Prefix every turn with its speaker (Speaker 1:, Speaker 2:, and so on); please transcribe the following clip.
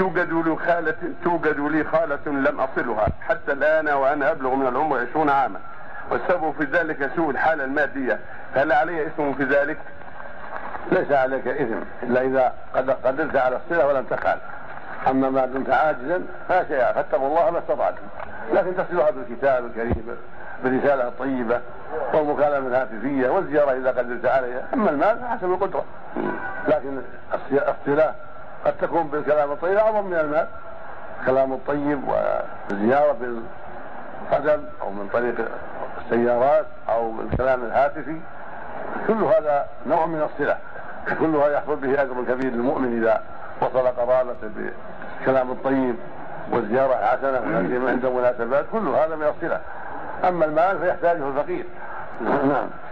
Speaker 1: توجد لي خالة لم أصلها حتى الآن وأنا أبلغ من العمر 20 عاما، والسبب في ذلك سوء الحالة المادية، هل علي إثم في ذلك؟
Speaker 2: ليس عليك إثم إلا إذا قدرت على الصلة ولم تفعل. أما ما دمت عاجزا فلا شيء، فاتقوا الله ما استطعتم، لكن تصلها بالكتاب الكريم بالرسالة الطيبة والمكالمة الهاتفية والزيارة إذا قدرت عليها. أما المال حسب القدرة، لكن الصلة قد تكون بالكلام الطيب أعظم من المال. الكلام الطيب والزيارة بالقدم أو من طريق السيارات أو بالكلام الهاتفي كل هذا نوع من الصلة، كلها يحصل به أجر كبير للمؤمن إذا وصل قرابته بالكلام الطيب والزيارة حسنة والتي عند مناسبات، كل هذا من الصلة. أما المال فيحتاجه الفقير. نعم.